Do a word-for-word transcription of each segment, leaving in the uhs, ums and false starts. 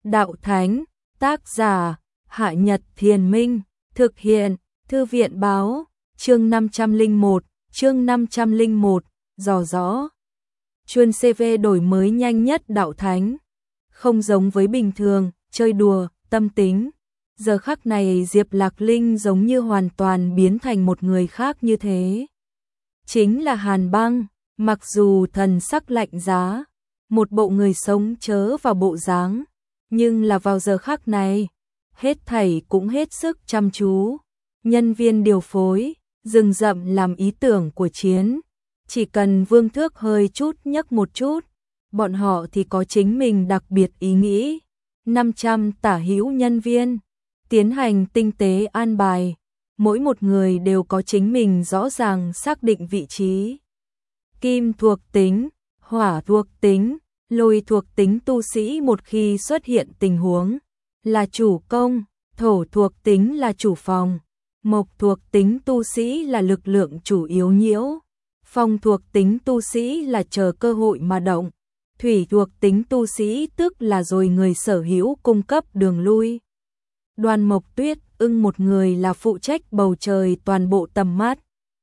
đạo thánh, tác giả, Hạ Nhật Thiền Minh, thực hiện, Thư viện báo, chương năm trăm lẻ một, chương năm trăm lẻ một, dò rõ. Chuân xê vê đổi mới nhanh nhất đạo thánh, không giống với bình thường, chơi đùa, tâm tính. Giờ khắc này Diệp Lạc Linh giống như hoàn toàn biến thành một người khác như thế. Chính là Hàn Băng, mặc dù thần sắc lạnh giá, một bộ người sống chớ vào bộ dáng, nhưng là vào giờ khắc này, hết thảy cũng hết sức chăm chú. Nhân viên điều phối, rừng rậm làm ý tưởng của chiến. Chỉ cần Vương Thước hơi chút nhấc một chút, bọn họ thì có chính mình đặc biệt ý nghĩ. năm trăm tả hữu nhân viên, tiến hành tinh tế an bài. Mỗi một người đều có chính mình rõ ràng xác định vị trí. Kim thuộc tính, hỏa thuộc tính, lôi thuộc tính tu sĩ một khi xuất hiện tình huống là chủ công, thổ thuộc tính là chủ phòng, mộc thuộc tính tu sĩ là lực lượng chủ yếu nhiễu, phong thuộc tính tu sĩ là chờ cơ hội mà động, thủy thuộc tính tu sĩ tức là rồi người sở hữu cung cấp đường lui. Đoàn Mộc Tuyết ưng một người là phụ trách bầu trời toàn bộ tầm mắt.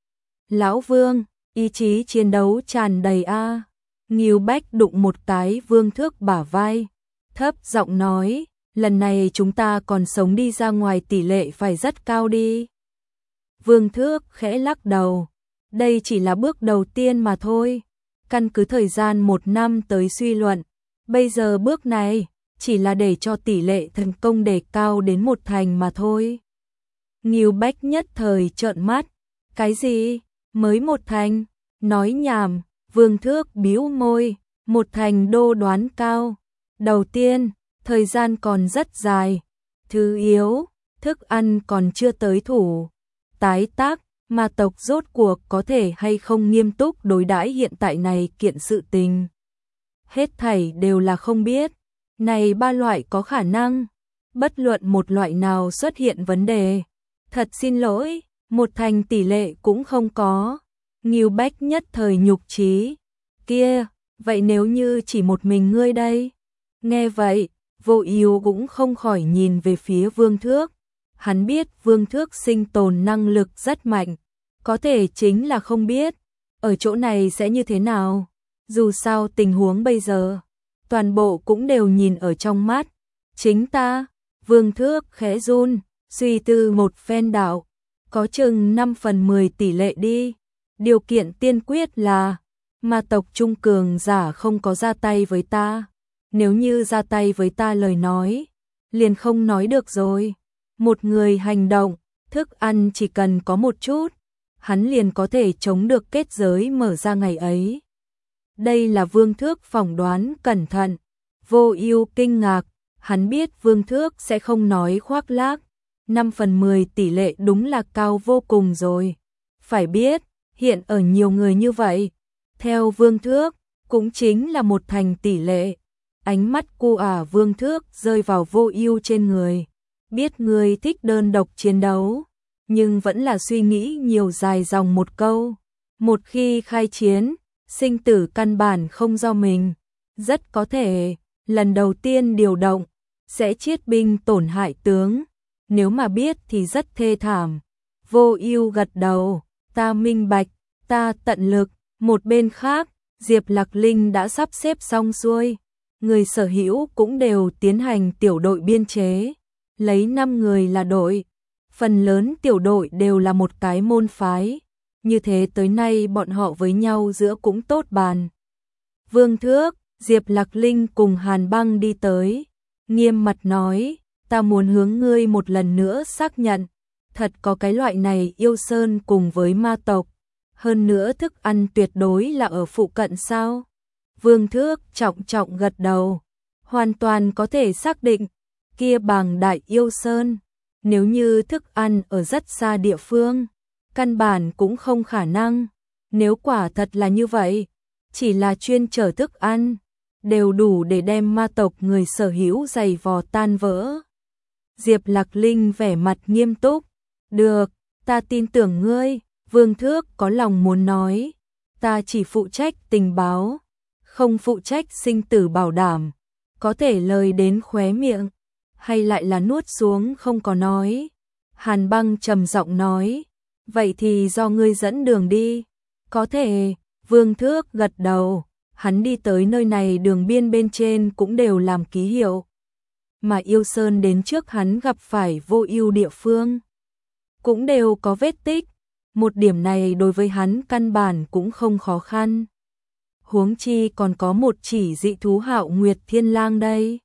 Lão Vương, ý chí chiến đấu tràn đầy a. Ngưu Bách đụng một cái Vương Thước bả vai, thấp giọng nói, lần này chúng ta còn sống đi ra ngoài tỷ lệ phải rất cao đi. Vương Thước khẽ lắc đầu, đây chỉ là bước đầu tiên mà thôi, căn cứ thời gian một năm tới suy luận, bây giờ bước này chỉ là để cho tỷ lệ thành công đề cao đến một thành mà thôi. Ngưu Bách nhất thời trợn mắt, cái gì, mới một thành, nói nhảm. Vương Thước bĩu môi, một thành đô đoán cao. Đầu tiên, thời gian còn rất dài. Thứ yếu, thức ăn còn chưa tới thủ. Tái tác, ma tộc rốt cuộc có thể hay không nghiêm túc đối đãi hiện tại này kiện sự tình. Hết thảy đều là không biết. Này ba loại có khả năng. Bất luận một loại nào xuất hiện vấn đề. Thật xin lỗi, một thành tỷ lệ cũng không có. Ngưu Bách nhất thời nhục chí. Kia, vậy nếu như chỉ một mình ngươi đây? Nghe vậy, Vô Ưu cũng không khỏi nhìn về phía Vương Thước. Hắn biết Vương Thước sinh tồn năng lực rất mạnh, có thể chính là không biết ở chỗ này sẽ như thế nào. Dù sao tình huống bây giờ, toàn bộ cũng đều nhìn ở trong mắt. Chính ta, Vương Thước khẽ run, suy tư một phen đạo, có chừng năm phần mười tỷ lệ đi. Điều kiện tiên quyết là ma tộc trung cường giả không có ra tay với ta. Nếu như ra tay với ta lời nói, liền không nói được rồi. Một người hành động, thức ăn chỉ cần có một chút, hắn liền có thể chống được kết giới mở ra ngày ấy. Đây là Vương Thước phỏng đoán cẩn thận. Vô Ưu kinh ngạc, hắn biết Vương Thước sẽ không nói khoác lác. năm phần mười tỷ lệ đúng là cao vô cùng rồi. Phải biết, hiện ở nhiều người như vậy, theo Vương Thước, cũng chính là một thành tỷ lệ. Ánh mắt cu ả Vương Thước rơi vào Vô Ưu trên người. Biết người thích đơn độc chiến đấu, nhưng vẫn là suy nghĩ nhiều dài dòng một câu. Một khi khai chiến, sinh tử căn bản không do mình. Rất có thể, lần đầu tiên điều động, sẽ chiết binh tổn hại tướng. Nếu mà biết thì rất thê thảm. Vô Ưu gật đầu, ta minh bạch, ta tận lực. Một bên khác, Diệp Lạc Linh đã sắp xếp xong xuôi. Người sở hữu cũng đều tiến hành tiểu đội biên chế. Lấy năm người là đội. Phần lớn tiểu đội đều là một cái môn phái. Như thế tới nay bọn họ với nhau giữa cũng tốt bàn. Vương Thước, Diệp Lạc Linh cùng Hàn Băng đi tới. Nghiêm mặt nói, ta muốn hướng ngươi một lần nữa xác nhận. Thật có cái loại này yêu sơn cùng với ma tộc. Hơn nữa thức ăn tuyệt đối là ở phụ cận sao? Vương Thước trọng trọng gật đầu. Hoàn toàn có thể xác định. Kia Bàng Đại Yêu Sơn. Nếu như thức ăn ở rất xa địa phương, căn bản cũng không khả năng. Nếu quả thật là như vậy, chỉ là chuyên chở thức ăn, đều đủ để đem ma tộc người sở hữu giày vò tan vỡ. Diệp Lạc Linh vẻ mặt nghiêm túc. Được, ta tin tưởng ngươi. Vương Thước có lòng muốn nói, ta chỉ phụ trách tình báo, không phụ trách sinh tử bảo đảm. có thể lời đến khóe miệng, hay lại là nuốt xuống không có nói. Hàn Băng trầm giọng nói, vậy thì do ngươi dẫn đường đi. Có thể, Vương Thước gật đầu, hắn đi tới nơi này đường biên bên trên cũng đều làm ký hiệu. Mà Yêu Sơn đến trước hắn gặp phải Vô Ưu địa phương, cũng đều có vết tích, một điểm này đối với hắn căn bản cũng không khó khăn. Huống chi còn có một chỉ dị thú Hạo Nguyệt Thiên Lang đây.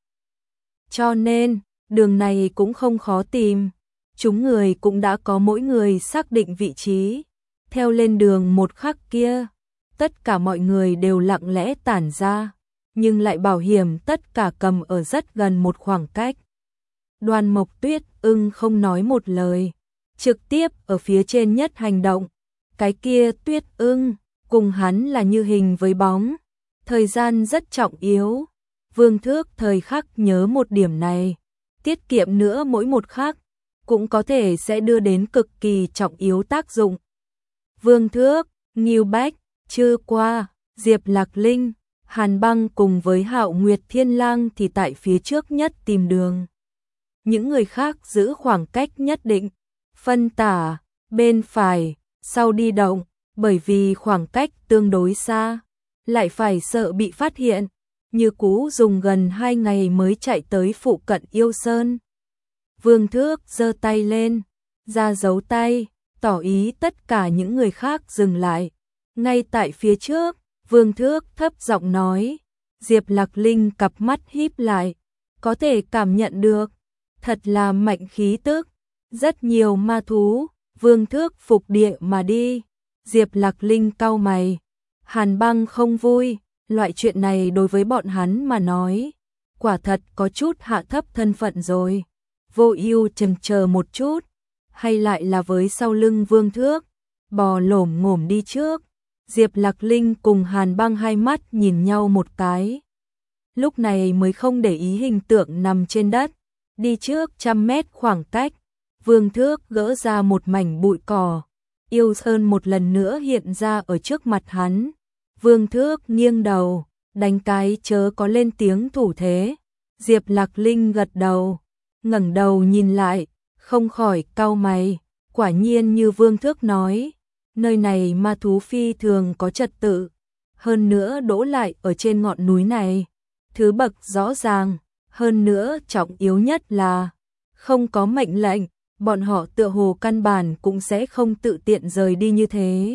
Cho nên, đường này cũng không khó tìm. Chúng người cũng đã có mỗi người xác định vị trí. Theo lên đường một khắc kia, tất cả mọi người đều lặng lẽ tản ra, nhưng lại bảo hiểm tất cả cầm ở rất gần một khoảng cách. Đoan Mộc Tuyết Ưng không nói một lời, trực tiếp ở phía trên nhất hành động. Cái kia Tuyết Ưng cùng hắn là như hình với bóng, thời gian rất trọng yếu. Vương Thước thời khắc nhớ một điểm này, tiết kiệm nữa mỗi một khắc, cũng có thể sẽ đưa đến cực kỳ trọng yếu tác dụng. Vương Thước, Ngưu Bách, Trư Qua, Diệp Lạc Linh, Hàn Băng cùng với Hạo Nguyệt Thiên Lang thì tại phía trước nhất tìm đường. Những người khác giữ khoảng cách nhất định, phân tả, bên phải, sau đi động, bởi vì khoảng cách tương đối xa, lại phải sợ bị phát hiện, Như Cú dùng gần hai ngày mới chạy tới phụ cận Yêu Sơn. Vương Thước giơ tay lên, ra dấu tay, tỏ ý tất cả những người khác dừng lại. Ngay tại phía trước, Vương Thước thấp giọng nói, Diệp Lạc Linh cặp mắt híp lại, có thể cảm nhận được, thật là mạnh khí tức, rất nhiều ma thú. Vương Thước phục địa mà đi. Diệp Lạc Linh cau mày, Hàn Băng không vui, loại chuyện này đối với bọn hắn mà nói, quả thật có chút hạ thấp thân phận rồi. Vô Ưu chần chờ một chút, hay lại là với sau lưng Vương Thước, bò lổm ngổm đi trước. Diệp Lạc Linh cùng Hàn Băng hai mắt nhìn nhau một cái, lúc này mới không để ý hình tượng nằm trên đất, đi trước trăm mét khoảng cách. Vương Thước gỡ ra một mảnh bụi cỏ, Yêu Sơn một lần nữa hiện ra ở trước mặt hắn. Vương Thước nghiêng đầu, đánh cái chớ có lên tiếng thủ thế. Diệp Lạc Linh gật đầu, ngẩng đầu nhìn lại, không khỏi cau mày, quả nhiên như Vương Thước nói, nơi này ma thú phi thường có trật tự, hơn nữa đỗ lại ở trên ngọn núi này, thứ bậc rõ ràng, hơn nữa trọng yếu nhất là không có mệnh lệnh, bọn họ tựa hồ căn bản cũng sẽ không tự tiện rời đi như thế.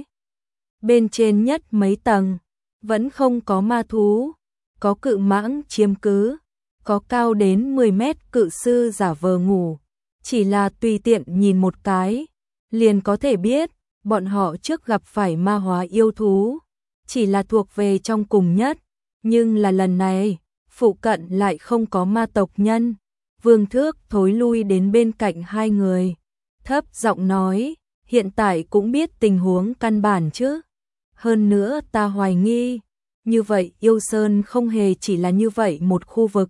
Bên trên nhất mấy tầng, vẫn không có ma thú, có cự mãng chiếm cứ, có cao đến mười mét cự sư giả vờ ngủ, chỉ là tùy tiện nhìn một cái, liền có thể biết, bọn họ trước gặp phải ma hóa yêu thú, chỉ là thuộc về trong cùng nhất, nhưng là lần này, phụ cận lại không có ma tộc nhân. Vương Thước thối lui đến bên cạnh hai người, thấp giọng nói, hiện tại cũng biết tình huống căn bản chứ. Hơn nữa ta hoài nghi, như vậy Yêu Sơn không hề chỉ là như vậy một khu vực.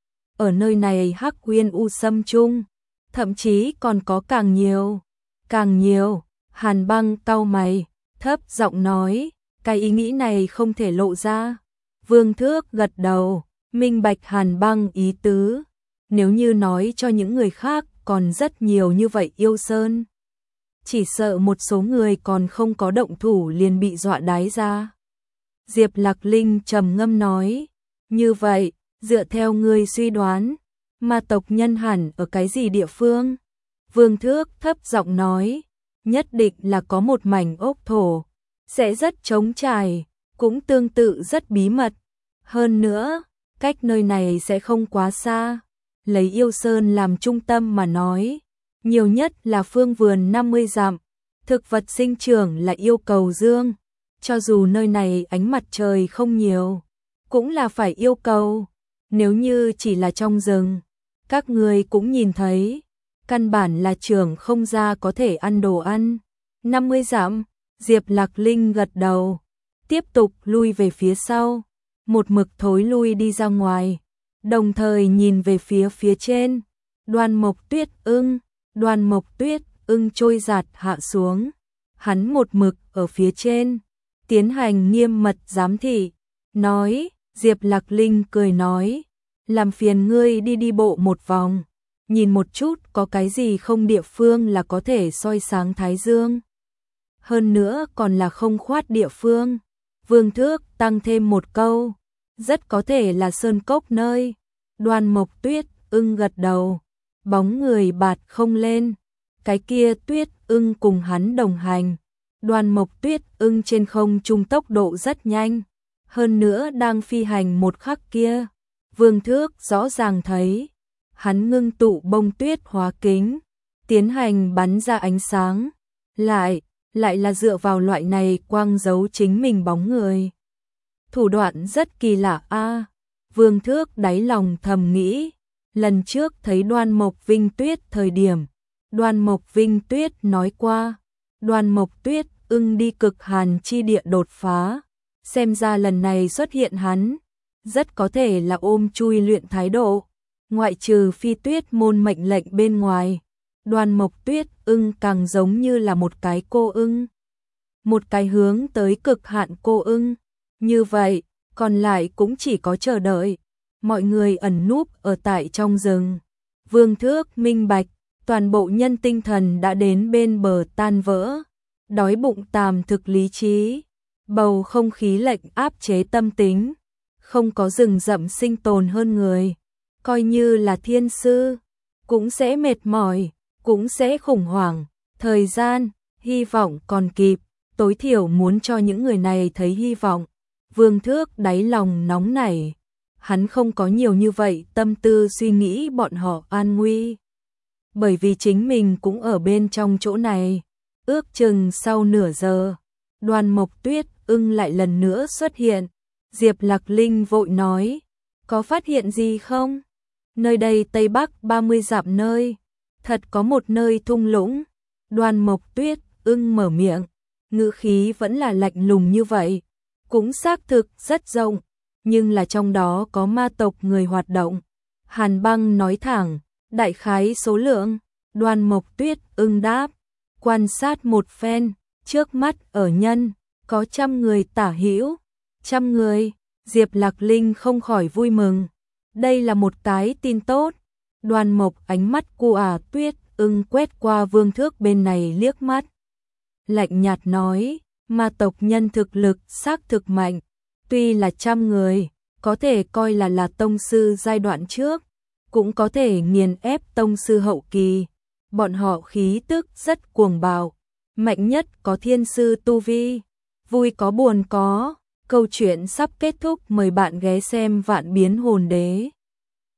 Ở nơi này Hắc Uyên U Sâm chung, thậm chí còn có càng nhiều, càng nhiều. Hàn Băng cau mày, thấp giọng nói, cái ý nghĩ này không thể lộ ra. Vương Thước gật đầu, minh bạch Hàn Băng ý tứ. Nếu như nói cho những người khác còn rất nhiều như vậy Yêu Sơn, chỉ sợ một số người còn không có động thủ liền bị dọa đái ra. Diệp Lạc Linh trầm ngâm nói, như vậy, dựa theo ngươi suy đoán, ma tộc nhân hẳn ở cái gì địa phương? Vương Thước thấp giọng nói, nhất định là có một mảnh ốc thổ, sẽ rất trống trải, cũng tương tự rất bí mật. Hơn nữa, cách nơi này sẽ không quá xa. Lấy Yêu Sơn làm trung tâm mà nói, nhiều nhất là phương vườn năm mươi dặm, thực vật sinh trưởng là yêu cầu dương, cho dù nơi này ánh mặt trời không nhiều, cũng là phải yêu cầu, nếu như chỉ là trong rừng, các người cũng nhìn thấy, căn bản là trưởng không ra có thể ăn đồ ăn. năm mươi dặm, Diệp Lạc Linh gật đầu, tiếp tục lui về phía sau, một mực thối lui đi ra ngoài. Đồng thời nhìn về phía phía trên, Đoan Mộc Tuyết Ưng, Đoan Mộc Tuyết Ưng trôi giạt hạ xuống, hắn một mực ở phía trên, tiến hành nghiêm mật giám thị, nói, Diệp Lạc Linh cười nói, làm phiền ngươi đi đi bộ một vòng, nhìn một chút có cái gì không địa phương là có thể soi sáng thái dương. Hơn nữa còn là không khoát địa phương. Vương Thước tăng thêm một câu, rất có thể là sơn cốc nơi. Đoan Mộc Tuyết ưng gật đầu, bóng người bạt không lên, cái kia Tuyết ưng cùng hắn đồng hành. Đoan Mộc Tuyết ưng trên không trung tốc độ rất nhanh, hơn nữa đang phi hành một khắc kia, Vương Thước rõ ràng thấy, hắn ngưng tụ bông tuyết hóa kính, tiến hành bắn ra ánh sáng, lại, lại là dựa vào loại này quang giấu chính mình bóng người. Thủ đoạn rất kỳ lạ a. Vương Thước đáy lòng thầm nghĩ, lần trước thấy Đoan Mộc Vinh Tuyết thời điểm, Đoan Mộc Vinh Tuyết nói qua, Đoan Mộc Tuyết ưng đi cực hàn chi địa đột phá, xem ra lần này xuất hiện hắn, rất có thể là ôm chui luyện thái độ, ngoại trừ phi tuyết môn mệnh lệnh bên ngoài, Đoan Mộc Tuyết ưng càng giống như là một cái cô ưng, một cái hướng tới cực hạn cô ưng, như vậy, còn lại cũng chỉ có chờ đợi, mọi người ẩn núp ở tại trong rừng. Vương Thước minh bạch, toàn bộ nhân tinh thần đã đến bên bờ tan vỡ, đói bụng tàm thực lý trí, bầu không khí lệnh áp chế tâm tính, không có rừng rậm sinh tồn hơn người, coi như là thiên sư, cũng sẽ mệt mỏi, cũng sẽ khủng hoảng, thời gian, hy vọng còn kịp, tối thiểu muốn cho những người này thấy hy vọng. Vương Thước đáy lòng nóng nảy, hắn không có nhiều như vậy tâm tư suy nghĩ bọn họ an nguy. Bởi vì chính mình cũng ở bên trong chỗ này, ước chừng sau nửa giờ, Đoan Mộc Tuyết ưng lại lần nữa xuất hiện. Diệp Lạc Linh vội nói, có phát hiện gì không? Nơi đây Tây Bắc ba mươi dặm nơi, thật có một nơi thung lũng. Đoan Mộc Tuyết ưng mở miệng, ngữ khí vẫn là lạnh lùng như vậy, cũng xác thực rất rộng, nhưng là trong đó có ma tộc người hoạt động. Hàn Băng nói thẳng, đại khái số lượng, Đoan Mộc Tuyết ưng đáp, quan sát một phen, trước mắt ở nhân, có trăm người tả hữu, trăm người, Diệp Lạc Linh không khỏi vui mừng, đây là một cái tin tốt. Đoan Mộc ánh mắt cu à Tuyết ưng quét qua Vương Thước bên này liếc mắt, lạnh nhạt nói, ma tộc nhân thực lực xác thực mạnh, tuy là trăm người, có thể coi là là tông sư giai đoạn trước, cũng có thể nghiền ép tông sư hậu kỳ, bọn họ khí tức rất cuồng bạo, mạnh nhất có thiên sư tu vi, vui có buồn có, câu chuyện sắp kết thúc, mời bạn ghé xem Vạn Biến Hồn Đế.